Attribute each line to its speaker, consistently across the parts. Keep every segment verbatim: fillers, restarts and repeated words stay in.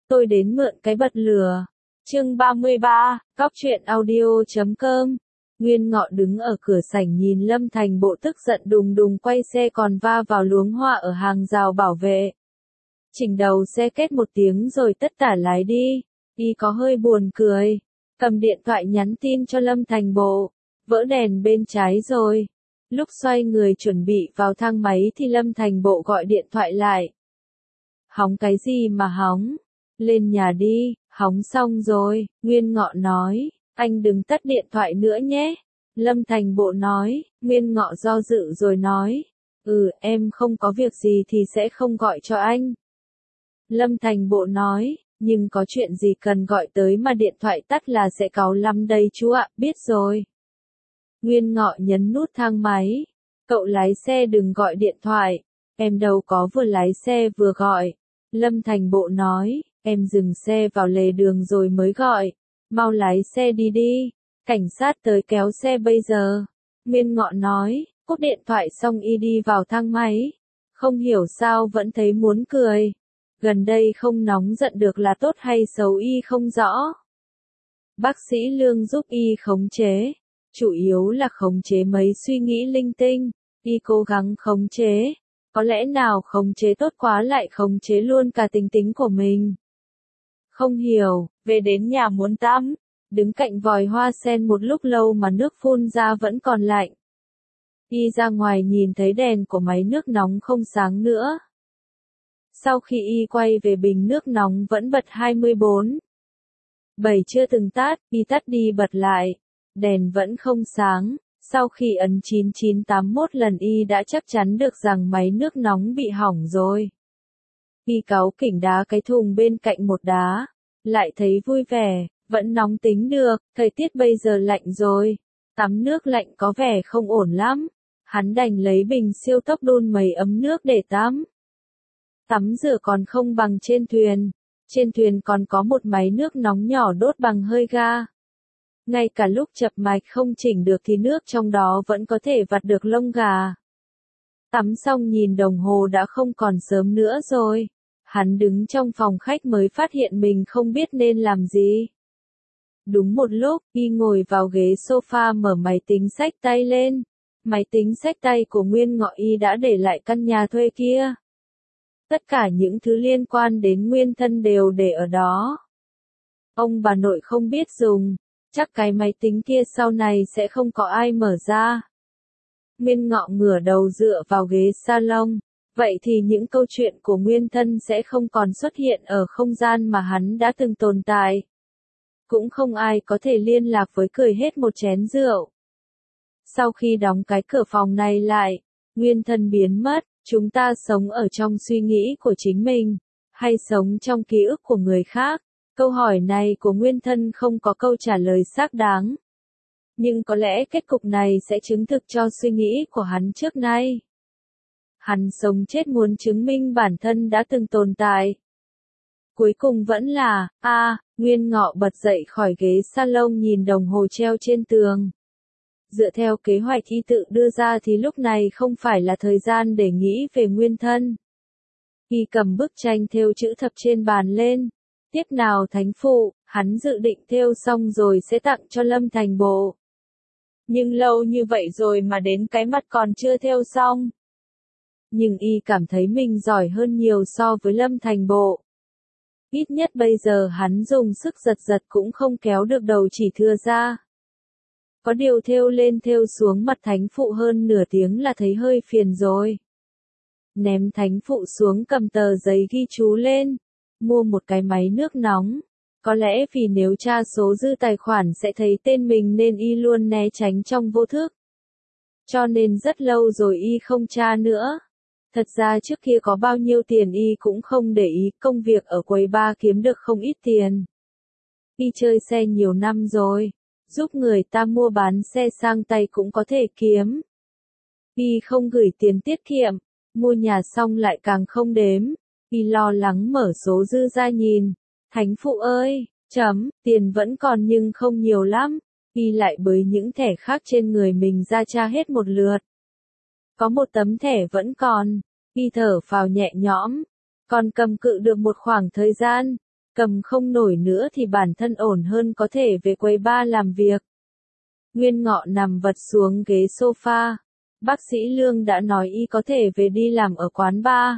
Speaker 1: tôi đến mượn cái bật lửa. Chương ba mươi ba, Cóc truyện audio chấm com. Nguyên Ngọ đứng ở cửa sảnh nhìn Lâm Thành Bộ tức giận đùng đùng quay xe còn va vào luống hoa ở hàng rào bảo vệ. Chỉnh đầu xe két một tiếng rồi tất tả lái đi. Y có hơi buồn cười. Cầm điện thoại nhắn tin cho Lâm Thành Bộ. Vỡ đèn bên trái rồi. Lúc xoay người chuẩn bị vào thang máy thì Lâm Thành Bộ gọi điện thoại lại. Hóng cái gì mà hóng? Lên nhà đi, hóng xong rồi, Nguyên Ngọ nói, anh đừng tắt điện thoại nữa nhé. Lâm Thành Bộ nói, Nguyên Ngọ do dự rồi nói, ừ em không có việc gì thì sẽ không gọi cho anh. Lâm Thành Bộ nói, nhưng có chuyện gì cần gọi tới mà điện thoại tắt là sẽ cáu lắm đây chú ạ, biết rồi. Nguyên Ngọ nhấn nút thang máy, cậu lái xe đừng gọi điện thoại, em đâu có vừa lái xe vừa gọi. Lâm Thành Bộ nói, em dừng xe vào lề đường rồi mới gọi, mau lái xe đi đi, cảnh sát tới kéo xe bây giờ. Nguyên Ngọ nói, cúp điện thoại xong y đi vào thang máy, không hiểu sao vẫn thấy muốn cười, gần đây không nóng giận được là tốt hay xấu y không rõ. Bác sĩ Lương giúp y khống chế, chủ yếu là khống chế mấy suy nghĩ linh tinh, y cố gắng khống chế. Có lẽ nào khống chế tốt quá lại khống chế luôn cả tính tính của mình. Không hiểu, về đến nhà muốn tắm, đứng cạnh vòi hoa sen một lúc lâu mà nước phun ra vẫn còn lạnh. Y ra ngoài nhìn thấy đèn của máy nước nóng không sáng nữa. Sau khi y quay về bình nước nóng vẫn bật hai mươi bốn. bảy chưa từng tắt, y tắt đi bật lại, đèn vẫn không sáng. Sau khi ấn chín chín tám mốt lần y đã chắc chắn được rằng máy nước nóng bị hỏng rồi. Y cáu kỉnh đá cái thùng bên cạnh một đá, lại thấy vui vẻ, vẫn nóng tính được, thời tiết bây giờ lạnh rồi, tắm nước lạnh có vẻ không ổn lắm. Hắn đành lấy bình siêu tốc đun mấy ấm nước để tắm. Tắm rửa còn không bằng trên thuyền, trên thuyền còn có một máy nước nóng nhỏ đốt bằng hơi ga. Ngay cả lúc chập mạch không chỉnh được thì nước trong đó vẫn có thể vặt được lông gà. Tắm xong nhìn đồng hồ đã không còn sớm nữa rồi. Hắn đứng trong phòng khách mới phát hiện mình không biết nên làm gì. Đúng một lúc, y ngồi vào ghế sofa mở máy tính xách tay lên. Máy tính xách tay của Nguyên Ngọ y đã để lại căn nhà thuê kia. Tất cả những thứ liên quan đến nguyên thân đều để ở đó. Ông bà nội không biết dùng. Chắc cái máy tính kia sau này sẽ không có ai mở ra. Nguyên Ngọ ngửa đầu dựa vào ghế salon. Vậy thì những câu chuyện của nguyên thân sẽ không còn xuất hiện ở không gian mà hắn đã từng tồn tại. Cũng không ai có thể liên lạc với cười hết một chén rượu. Sau khi đóng cái cửa phòng này lại, nguyên thân biến mất, chúng ta sống ở trong suy nghĩ của chính mình, hay sống trong ký ức của người khác. Câu hỏi này của nguyên thân không có câu trả lời xác đáng. Nhưng có lẽ kết cục này sẽ chứng thực cho suy nghĩ của hắn trước nay. Hắn sống chết muốn chứng minh bản thân đã từng tồn tại. Cuối cùng vẫn là, a à, Nguyên Ngọ bật dậy khỏi ghế salon nhìn đồng hồ treo trên tường. Dựa theo kế hoạch y tự đưa ra thì lúc này không phải là thời gian để nghĩ về nguyên thân. Y cầm bức tranh thêu chữ thập trên bàn lên. Tiếp nào thánh phụ, hắn dự định thêu xong rồi sẽ tặng cho Lâm Thành Bộ. Nhưng lâu như vậy rồi mà đến cái mặt còn chưa thêu xong. Nhưng y cảm thấy mình giỏi hơn nhiều so với Lâm Thành Bộ. Ít nhất bây giờ hắn dùng sức giật giật cũng không kéo được đầu chỉ thưa ra. Có điều thêu lên thêu xuống mặt thánh phụ hơn nửa tiếng là thấy hơi phiền rồi. Ném thánh phụ xuống cầm tờ giấy ghi chú lên. Mua một cái máy nước nóng. Có lẽ vì nếu tra số dư tài khoản sẽ thấy tên mình nên y luôn né tránh trong vô thức. Cho nên rất lâu rồi y không tra nữa. Thật ra trước kia có bao nhiêu tiền y cũng không để ý, công việc ở quầy bar kiếm được không ít tiền. Y chơi xe nhiều năm rồi, giúp người ta mua bán xe sang tay cũng có thể kiếm. Y không gửi tiền tiết kiệm, mua nhà xong lại càng không đếm. Y lo lắng mở số dư ra nhìn. Thánh phụ ơi, chấm, tiền vẫn còn nhưng không nhiều lắm. Y lại bới những thẻ khác trên người mình ra tra hết một lượt. Có một tấm thẻ vẫn còn. Y thở phào nhẹ nhõm. Còn cầm cự được một khoảng thời gian. cầm không nổi nữa thì bản thân ổn hơn có thể về quầy bar làm việc. Nguyên Ngọ nằm vật xuống ghế sofa. Bác sĩ Lương đã nói y có thể về đi làm ở quán bar.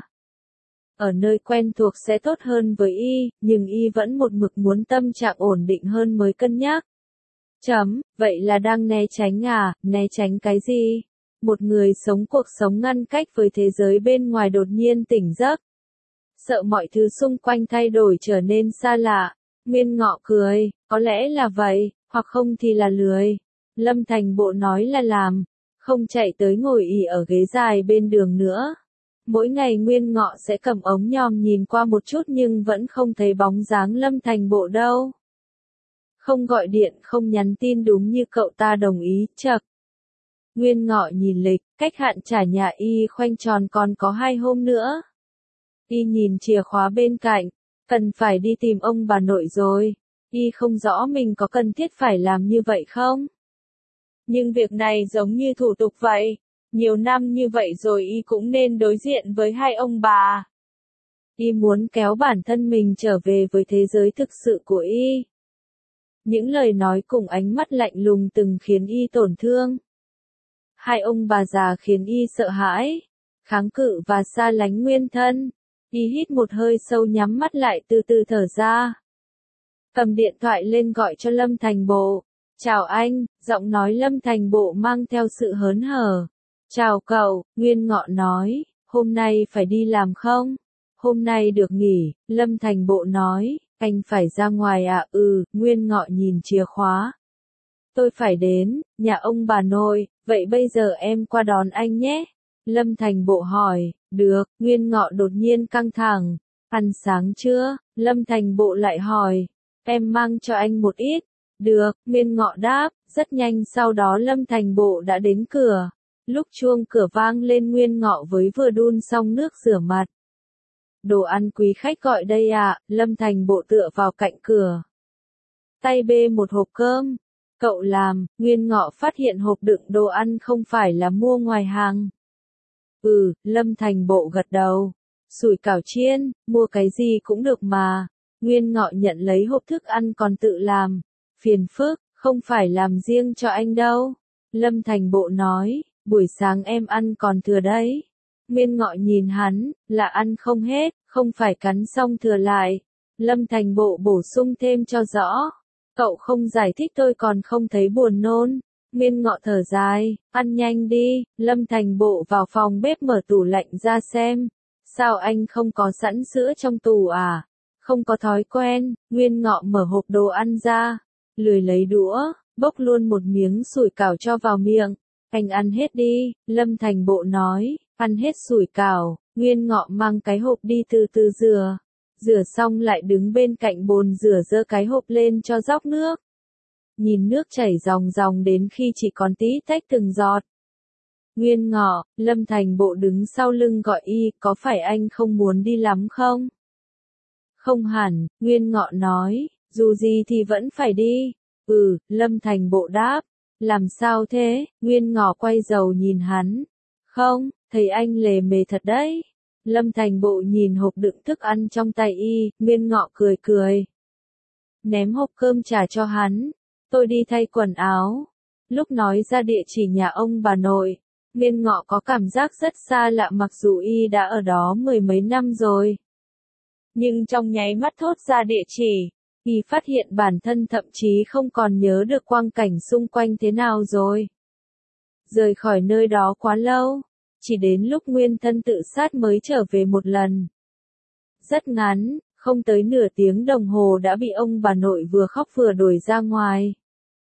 Speaker 1: Ở nơi quen thuộc sẽ tốt hơn với y, nhưng y vẫn một mực muốn tâm trạng ổn định hơn mới cân nhắc. Chấm, vậy là đang né tránh à, né tránh cái gì? Một người sống cuộc sống ngăn cách với thế giới bên ngoài đột nhiên tỉnh giấc. Sợ mọi thứ xung quanh thay đổi trở nên xa lạ. Nguyên Ngọ cười, có lẽ là vậy, hoặc không thì là lười. Lâm Thành Bộ nói là làm, không chạy tới ngồi ì ở ghế dài bên đường nữa. Mỗi ngày Nguyên Ngọ sẽ cầm ống nhòm nhìn qua một chút nhưng vẫn không thấy bóng dáng Lâm Thành Bộ đâu. Không gọi điện, không nhắn tin đúng như cậu ta đồng ý, chậc. Nguyên Ngọ nhìn lịch, cách hạn trả nhà y khoanh tròn còn có hai hôm nữa. Y nhìn chìa khóa bên cạnh, cần phải đi tìm ông bà nội rồi. Y không rõ mình có cần thiết phải làm như vậy không? Nhưng việc này giống như thủ tục vậy. Nhiều năm như vậy rồi y cũng nên đối diện với hai ông bà. Y muốn kéo bản thân mình trở về với thế giới thực sự của y. Những lời nói cùng ánh mắt lạnh lùng từng khiến y tổn thương. Hai ông bà già khiến y sợ hãi, kháng cự và xa lánh nguyên thân. Y hít một hơi sâu nhắm mắt lại từ từ thở ra. Cầm điện thoại lên gọi cho Lâm Thành Bộ. Chào anh, giọng nói Lâm Thành Bộ mang theo sự hớn hở. Chào cậu, Nguyên Ngọ nói, hôm nay phải đi làm không? Hôm nay được nghỉ, Lâm Thành Bộ nói, anh phải ra ngoài à? Ừ, Nguyên Ngọ nhìn chìa khóa. Tôi phải đến, nhà ông bà nội, vậy bây giờ em qua đón anh nhé. Lâm Thành Bộ hỏi, được, Nguyên Ngọ đột nhiên căng thẳng. Ăn sáng chưa? Lâm Thành Bộ lại hỏi, em mang cho anh một ít. Được, Nguyên Ngọ đáp, rất nhanh sau đó Lâm Thành Bộ đã đến cửa. Lúc chuông cửa vang lên Nguyên Ngọ với vừa đun xong nước rửa mặt. Đồ ăn quý khách gọi đây à, Lâm Thành Bộ tựa vào cạnh cửa. Tay bê một hộp cơm. Cậu làm, Nguyên Ngọ phát hiện hộp đựng đồ ăn không phải là mua ngoài hàng. Ừ, Lâm Thành Bộ gật đầu. Sủi cảo chiên, mua cái gì cũng được mà. Nguyên Ngọ nhận lấy hộp thức ăn còn tự làm. Phiền phức, không phải làm riêng cho anh đâu. Lâm Thành Bộ nói, buổi sáng em ăn còn thừa đấy. Nguyên Ngọ nhìn hắn, là ăn không hết, không phải cắn xong thừa lại. Lâm Thành Bộ bổ sung thêm cho rõ. Cậu không giải thích tôi còn không thấy buồn nôn. Nguyên Ngọ thở dài, ăn nhanh đi. Lâm Thành Bộ vào phòng bếp mở tủ lạnh ra xem. Sao anh không có sẵn sữa trong tủ à? Không có thói quen. Nguyên Ngọ mở hộp đồ ăn ra. Lười lấy đũa, bốc luôn một miếng sủi cảo cho vào miệng. Anh ăn hết đi, Lâm Thành Bộ nói, ăn hết sủi cảo. Nguyên Ngọ mang cái hộp đi từ từ rửa. Rửa xong lại đứng bên cạnh bồn rửa giơ cái hộp lên cho róc nước. Nhìn nước chảy ròng ròng đến khi chỉ còn tí tách từng giọt. Nguyên Ngọ, Lâm Thành Bộ đứng sau lưng gọi y, có phải anh không muốn đi lắm không? Không hẳn, Nguyên Ngọ nói, dù gì thì vẫn phải đi. Ừ, Lâm Thành Bộ đáp. Làm sao thế? Nguyên Ngọ quay đầu nhìn hắn. Không, thấy anh lề mề thật đấy. Lâm Thành Bộ nhìn hộp đựng thức ăn trong tay y, Nguyên Ngọ cười cười. Ném hộp cơm trả cho hắn. Tôi đi thay quần áo. Lúc nói ra địa chỉ nhà ông bà nội, Nguyên Ngọ có cảm giác rất xa lạ mặc dù y đã ở đó mười mấy năm rồi. Nhưng trong nháy mắt thốt ra địa chỉ, y phát hiện bản thân thậm chí không còn nhớ được quang cảnh xung quanh thế nào rồi. Rời khỏi nơi đó quá lâu, chỉ đến lúc nguyên thân tự sát mới trở về một lần. Rất ngắn, không tới nửa tiếng đồng hồ đã bị ông bà nội vừa khóc vừa đuổi ra ngoài.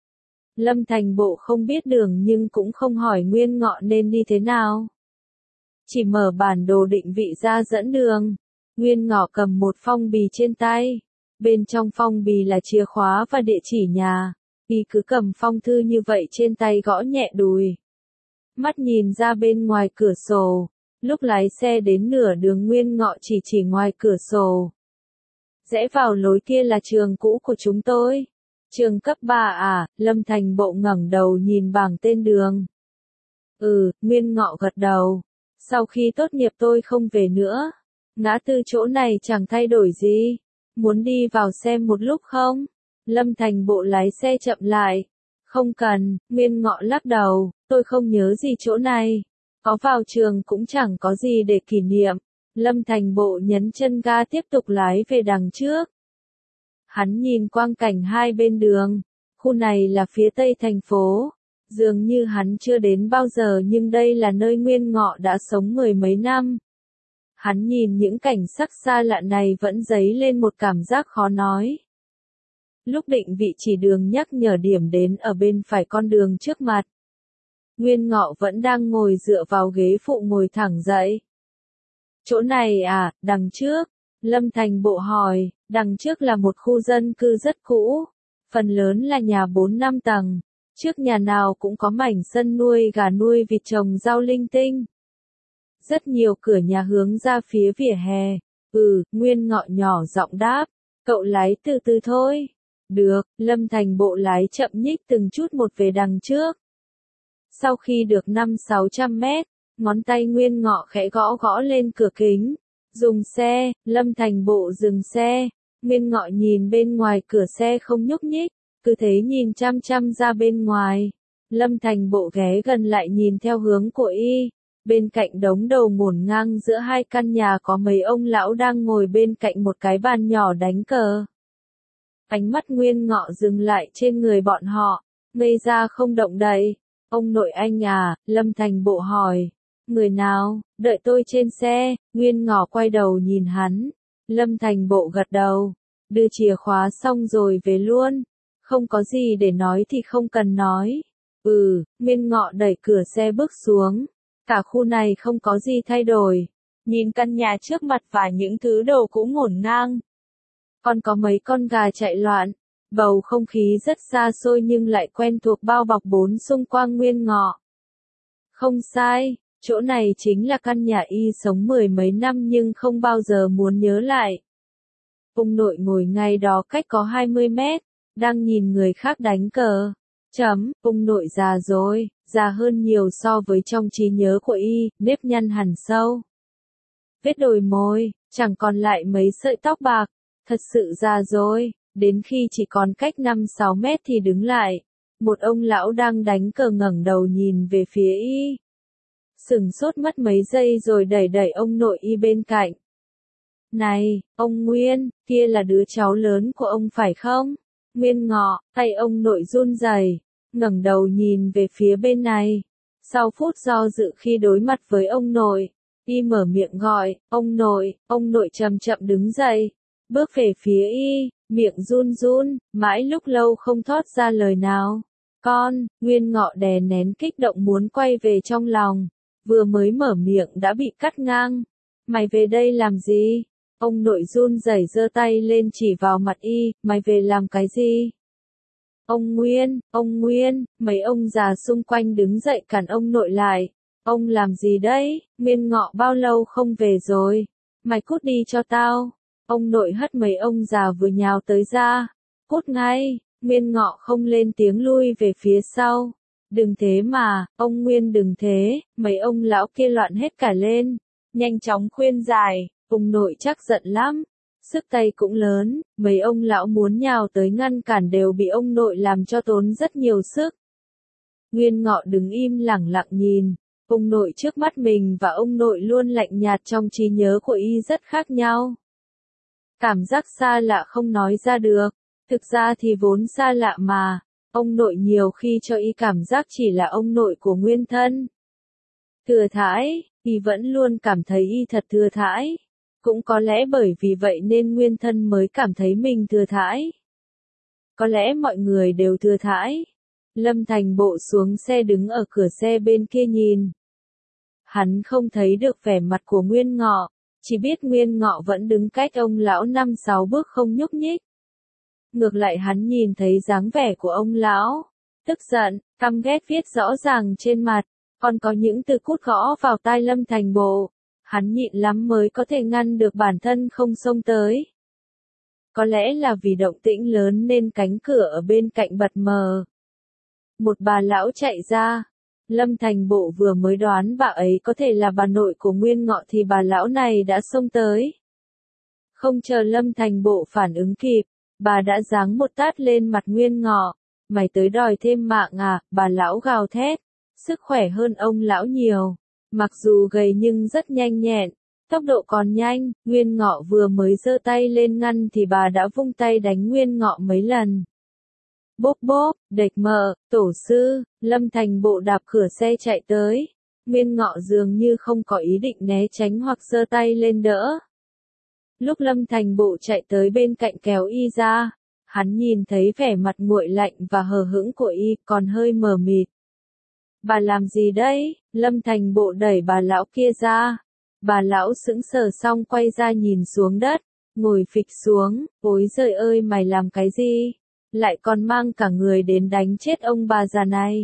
Speaker 1: Lâm Thành Bộ không biết đường nhưng cũng không hỏi Nguyên Ngọ nên đi thế nào. Chỉ mở bản đồ định vị ra dẫn đường. Nguyên Ngọ cầm một phong bì trên tay. Bên trong phong bì là chìa khóa và địa chỉ nhà. Y cứ cầm phong thư như vậy trên tay gõ nhẹ đùi. Mắt nhìn ra bên ngoài cửa sổ. Lúc lái xe đến nửa đường Nguyên Ngọ chỉ chỉ ngoài cửa sổ. Rẽ vào lối kia là trường cũ của chúng tôi. Trường cấp ba à? Lâm Thành Bộ ngẩng đầu nhìn bảng tên đường. Ừ, Nguyên Ngọ gật đầu. Sau khi tốt nghiệp tôi không về nữa. Ngã tư chỗ này chẳng thay đổi gì. muốn đi vào xem một lúc không? Lâm Thành Bộ lái xe chậm lại. Không cần, Nguyên Ngọ lắc đầu, tôi không nhớ gì chỗ này. Có vào trường cũng chẳng có gì để kỷ niệm. Lâm Thành Bộ nhấn chân ga tiếp tục lái về đằng trước. Hắn nhìn quang cảnh hai bên đường. Khu này là phía tây thành phố. Dường như hắn chưa đến bao giờ nhưng đây là nơi Nguyên Ngọ đã sống mười mấy năm. Hắn nhìn những cảnh sắc xa lạ này vẫn dấy lên một cảm giác khó nói. Lúc định vị chỉ đường nhắc nhở điểm đến ở bên phải con đường trước mặt. Nguyên Ngọ vẫn đang ngồi dựa vào ghế phụ ngồi thẳng dậy. Chỗ này à, đằng trước? Lâm Thành Bộ hỏi, đằng trước là một khu dân cư rất cũ. Phần lớn là nhà bốn năm tầng. Trước nhà nào cũng có mảnh sân nuôi gà nuôi vịt trồng rau linh tinh. Rất nhiều cửa nhà hướng ra phía vỉa hè. Ừ, Nguyên Ngọ nhỏ giọng đáp. Cậu lái từ từ thôi. Được, Lâm Thành Bộ lái chậm nhích từng chút một về đằng trước. Sau khi được năm sáu trăm mét, ngón tay Nguyên Ngọ khẽ gõ gõ lên cửa kính. Dùng xe, Lâm Thành Bộ dừng xe. Nguyên Ngọ nhìn bên ngoài cửa xe không nhúc nhích, cứ thế nhìn chăm chăm ra bên ngoài. Lâm Thành Bộ ghé gần lại nhìn theo hướng của y. Bên cạnh đống đầu ngổn ngang giữa hai căn nhà có mấy ông lão đang ngồi bên cạnh một cái bàn nhỏ đánh cờ. Ánh mắt Nguyên Ngọ dừng lại trên người bọn họ, ngây ra không động đậy. Ông nội anh à, Lâm Thành Bộ hỏi. Người nào, đợi tôi trên xe. Nguyên Ngọ quay đầu nhìn hắn. Lâm Thành Bộ gật đầu. Đưa chìa khóa xong rồi về luôn. Không có gì để nói thì không cần nói. Ừ, Nguyên Ngọ đẩy cửa xe bước xuống. Cả khu này không có gì thay đổi. Nhìn căn nhà trước mặt và những thứ đồ cũ ngổn ngang. Còn có mấy con gà chạy loạn. Bầu không khí rất xa xôi nhưng lại quen thuộc bao bọc bốn xung quanh Nguyên Ngọ. Không sai, chỗ này chính là căn nhà y sống mười mấy năm nhưng không bao giờ muốn nhớ lại. Ông nội ngồi ngay đó cách có hai mươi mét, đang nhìn người khác đánh cờ. Chấm, ông nội già rồi, già hơn nhiều so với trong trí nhớ của y, nếp nhăn hằn sâu. Vết đồi môi, chẳng còn lại mấy sợi tóc bạc, thật sự già rồi, đến khi chỉ còn cách năm sáu mét thì đứng lại. Một ông lão đang đánh cờ ngẩng đầu nhìn về phía y. Sửng sốt mất mấy giây rồi đẩy đẩy ông nội y bên cạnh. Này, ông Nguyên, kia là đứa cháu lớn của ông phải không? Nguyên Ngọ, tay ông nội run rẩy, ngẩng đầu nhìn về phía bên này. Sau phút do dự khi đối mặt với ông nội, y mở miệng gọi, ông nội, ông nội chậm chậm đứng dậy, bước về phía y, miệng run run, mãi lúc lâu không thốt ra lời nào. Con, Nguyên Ngọ đè nén kích động muốn quay về trong lòng, vừa mới mở miệng đã bị cắt ngang. Mày về đây làm gì? Ông nội run rẩy giơ tay lên chỉ vào mặt y, mày về làm cái gì? Ông Nguyên, ông Nguyên, mấy ông già xung quanh đứng dậy cản ông nội lại. Ông làm gì đấy? Nguyên Ngọ bao lâu không về rồi? Mày cút đi cho tao. Ông nội hất mấy ông già vừa nhào tới ra. Cút ngay. Nguyên Ngọ không lên tiếng lui về phía sau. Đừng thế mà, ông Nguyên đừng thế, mấy ông lão kia loạn hết cả lên. Nhanh chóng khuyên giải, ông nội chắc giận lắm. Sức tay cũng lớn, mấy ông lão muốn nhào tới ngăn cản đều bị ông nội làm cho tốn rất nhiều sức. Nguyên Ngọ đứng im lẳng lặng nhìn, ông nội trước mắt mình và ông nội luôn lạnh nhạt trong trí nhớ của y rất khác nhau. Cảm giác xa lạ không nói ra được, thực ra thì vốn xa lạ mà, ông nội nhiều khi cho y cảm giác chỉ là ông nội của nguyên thân. Thừa thãi, y vẫn luôn cảm thấy y thật thừa thãi. Cũng có lẽ bởi vì vậy nên nguyên thân mới cảm thấy mình thừa thãi. Có lẽ mọi người đều thừa thãi. Lâm Thành Bộ xuống xe đứng ở cửa xe bên kia nhìn. Hắn không thấy được vẻ mặt của Nguyên Ngọ, chỉ biết Nguyên Ngọ vẫn đứng cách ông lão năm sáu bước không nhúc nhích. Ngược lại hắn nhìn thấy dáng vẻ của ông lão, tức giận, căm ghét viết rõ ràng trên mặt, còn có những từ cút gõ vào tai Lâm Thành Bộ. Hắn nhịn lắm mới có thể ngăn được bản thân không xông tới. Có lẽ là vì động tĩnh lớn nên cánh cửa ở bên cạnh bật mờ. Một bà lão chạy ra. Lâm Thành Bộ vừa mới đoán bà ấy có thể là bà nội của Nguyên Ngọ thì bà lão này đã xông tới. Không chờ Lâm Thành Bộ phản ứng kịp, bà đã giáng một tát lên mặt Nguyên Ngọ. Mày tới đòi thêm mạng à, bà lão gào thét. Sức khỏe hơn ông lão nhiều. Mặc dù gầy nhưng rất nhanh nhẹn. Tốc độ còn nhanh, Nguyên Ngọ vừa mới giơ tay lên ngăn thì bà đã vung tay đánh Nguyên Ngọ mấy lần. Bốp bốp, địch mợ, tổ sư, Lâm Thành Bộ đạp cửa xe chạy tới. Nguyên Ngọ dường như không có ý định né tránh hoặc giơ tay lên đỡ. Lúc Lâm Thành Bộ chạy tới bên cạnh kéo y ra, hắn nhìn thấy vẻ mặt nguội lạnh và hờ hững của y còn hơi mờ mịt. Bà làm gì đấy? Lâm Thành Bộ đẩy bà lão kia ra. Bà lão sững sờ xong quay ra nhìn xuống đất, ngồi phịch xuống, ôi giời ơi mày làm cái gì? Lại còn mang cả người đến đánh chết ông bà già này.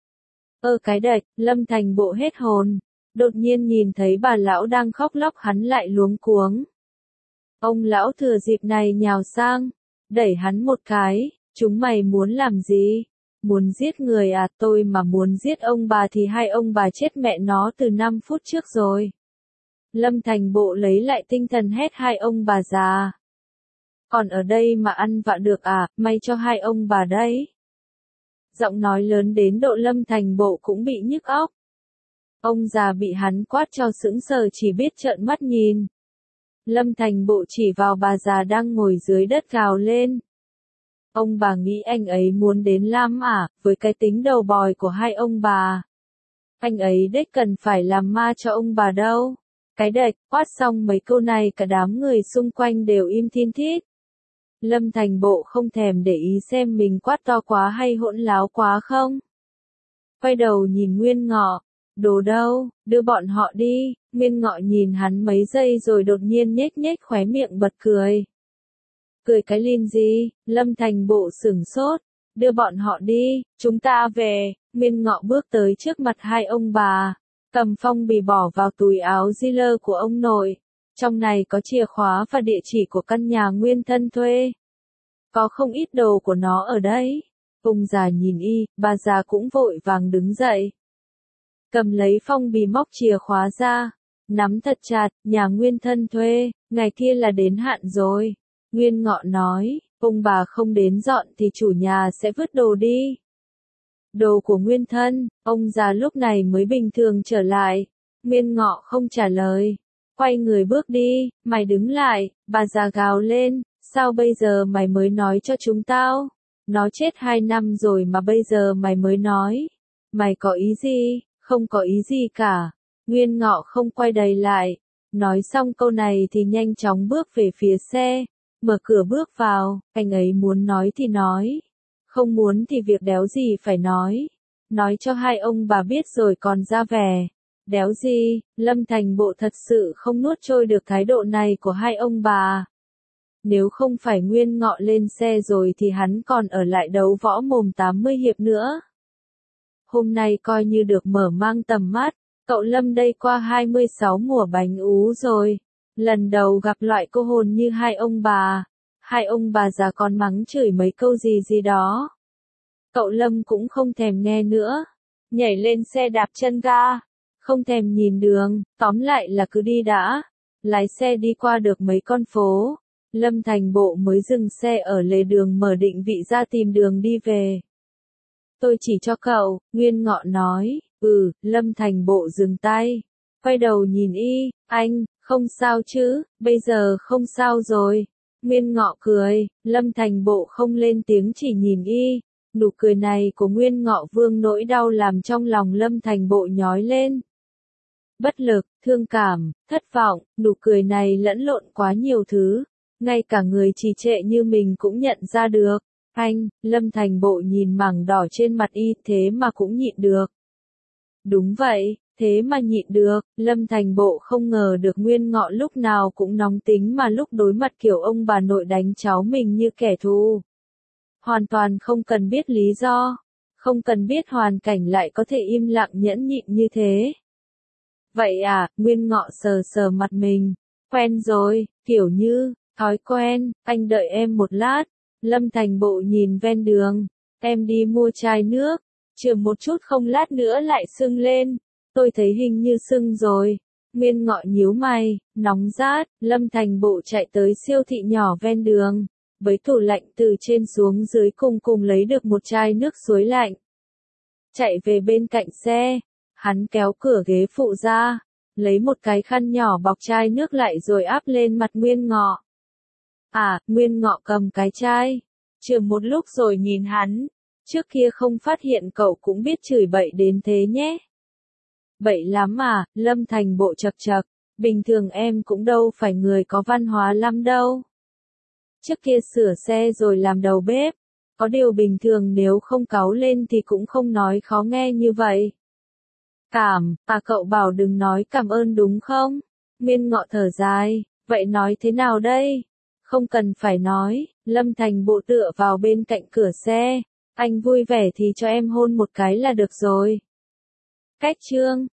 Speaker 1: Ơ cái đệch, Lâm Thành Bộ hết hồn, đột nhiên nhìn thấy bà lão đang khóc lóc hắn lại luống cuống. Ông lão thừa dịp này nhào sang, đẩy hắn một cái, chúng mày muốn làm gì? Muốn giết người à? Tôi mà muốn giết ông bà thì hai ông bà chết mẹ nó từ năm phút trước rồi. Lâm Thành Bộ lấy lại tinh thần hét hai ông bà già. Còn ở đây mà ăn vạ được à, may cho hai ông bà đấy. Giọng nói lớn đến độ Lâm Thành Bộ cũng bị nhức óc. Ông già bị hắn quát cho sững sờ chỉ biết trợn mắt nhìn. Lâm Thành Bộ chỉ vào bà già đang ngồi dưới đất gào lên. Ông bà nghĩ anh ấy muốn đến Lam à, với cái tính đầu bòi của hai ông bà. Anh ấy đếch cần phải làm ma cho ông bà đâu. Cái đệch, quát xong mấy câu này cả đám người xung quanh đều im thin thít. Lâm Thành Bộ không thèm để ý xem mình quát to quá hay hỗn láo quá không. Quay đầu nhìn Nguyên Ngọ, đồ đâu, đưa bọn họ đi. Nguyên Ngọ nhìn hắn mấy giây rồi đột nhiên nhếch nhếch khóe miệng bật cười. Cười cái lìn gì? Lâm Thành Bộ sửng sốt. Đưa bọn họ đi, chúng ta về. Nguyên Ngọ bước tới trước mặt hai ông bà, cầm phong bì bỏ vào túi áo dealer của ông nội. Trong này có chìa khóa và địa chỉ của căn nhà Nguyên thân thuê. Có không ít đồ của nó ở đây. Ông già nhìn y, bà già cũng vội vàng đứng dậy. Cầm lấy phong bì móc chìa khóa ra. Nắm thật chặt, nhà Nguyên thân thuê, ngày kia là đến hạn rồi. Nguyên Ngọ nói, ông bà không đến dọn thì chủ nhà sẽ vứt đồ đi. Đồ của Nguyên thân, ông già lúc này mới bình thường trở lại. Nguyên Ngọ không trả lời. Quay người bước đi, mày đứng lại, bà già gào lên, sao bây giờ mày mới nói cho chúng tao? Nó chết hai năm rồi mà bây giờ mày mới nói. Mày có ý gì? Không có ý gì cả. Nguyên Ngọ không quay đầy lại. Nói xong câu này thì nhanh chóng bước về phía xe. Mở cửa bước vào, anh ấy muốn nói thì nói. Không muốn thì việc đéo gì phải nói. Nói cho hai ông bà biết rồi còn ra vẻ. Đéo gì, Lâm Thành Bộ thật sự không nuốt trôi được thái độ này của hai ông bà. Nếu không phải Nguyên Ngọ lên xe rồi thì hắn còn ở lại đấu võ mồm tám mươi hiệp nữa. Hôm nay coi như được mở mang tầm mắt, cậu Lâm đây qua hai mươi sáu mùa bánh ú rồi. Lần đầu gặp loại cô hồn như hai ông bà. Hai ông bà già còn mắng chửi mấy câu gì gì đó. Cậu Lâm cũng không thèm nghe nữa. Nhảy lên xe đạp chân ga. Không thèm nhìn đường, tóm lại là cứ đi đã. Lái xe đi qua được mấy con phố. Lâm Thành Bộ mới dừng xe ở lề đường mở định vị ra tìm đường đi về. Tôi chỉ cho cậu, Nguyên Ngọ nói. Ừ, Lâm Thành Bộ dừng tay. Quay đầu nhìn y, anh, không sao chứ, bây giờ không sao rồi. Nguyên Ngọ cười, Lâm Thành Bộ không lên tiếng chỉ nhìn y. Nụ cười này của Nguyên Ngọ vương nỗi đau làm trong lòng Lâm Thành Bộ nhói lên. Bất lực, thương cảm, thất vọng, nụ cười này lẫn lộn quá nhiều thứ. Ngay cả người trì trệ như mình cũng nhận ra được. Anh, Lâm Thành Bộ nhìn mảng đỏ trên mặt y thế mà cũng nhịn được. Đúng vậy, thế mà nhịn được, Lâm Thành Bộ không ngờ được Nguyên Ngọ lúc nào cũng nóng tính mà lúc đối mặt kiểu ông bà nội đánh cháu mình như kẻ thù. Hoàn toàn không cần biết lý do, không cần biết hoàn cảnh lại có thể im lặng nhẫn nhịn như thế. Vậy à, Nguyên Ngọ sờ sờ mặt mình, quen rồi, kiểu như, thói quen, anh đợi em một lát. Lâm Thành Bộ nhìn ven đường, em đi mua chai nước, chừa một chút không lát nữa lại sưng lên, tôi thấy hình như sưng rồi, Nguyên Ngọ nhíu mày, nóng rát, Lâm Thành Bộ chạy tới siêu thị nhỏ ven đường, với tủ lạnh từ trên xuống dưới cùng cùng lấy được một chai nước suối lạnh. Chạy về bên cạnh xe, hắn kéo cửa ghế phụ ra, lấy một cái khăn nhỏ bọc chai nước lại rồi áp lên mặt Nguyên Ngọ. À, Nguyên Ngọ cầm cái chai, chườm một lúc rồi nhìn hắn, trước kia không phát hiện cậu cũng biết chửi bậy đến thế nhé. Bậy lắm à, Lâm Thành Bộ chậc chậc, bình thường em cũng đâu phải người có văn hóa lắm đâu. Trước kia sửa xe rồi làm đầu bếp, có điều bình thường nếu không cáu lên thì cũng không nói khó nghe như vậy. Cảm, à cậu bảo đừng nói cảm ơn đúng không? Nguyên Ngọ thở dài, vậy nói thế nào đây? Không cần phải nói, Lâm Thành Bộ tựa vào bên cạnh cửa xe, anh vui vẻ thì cho em hôn một cái là được rồi. Cách chương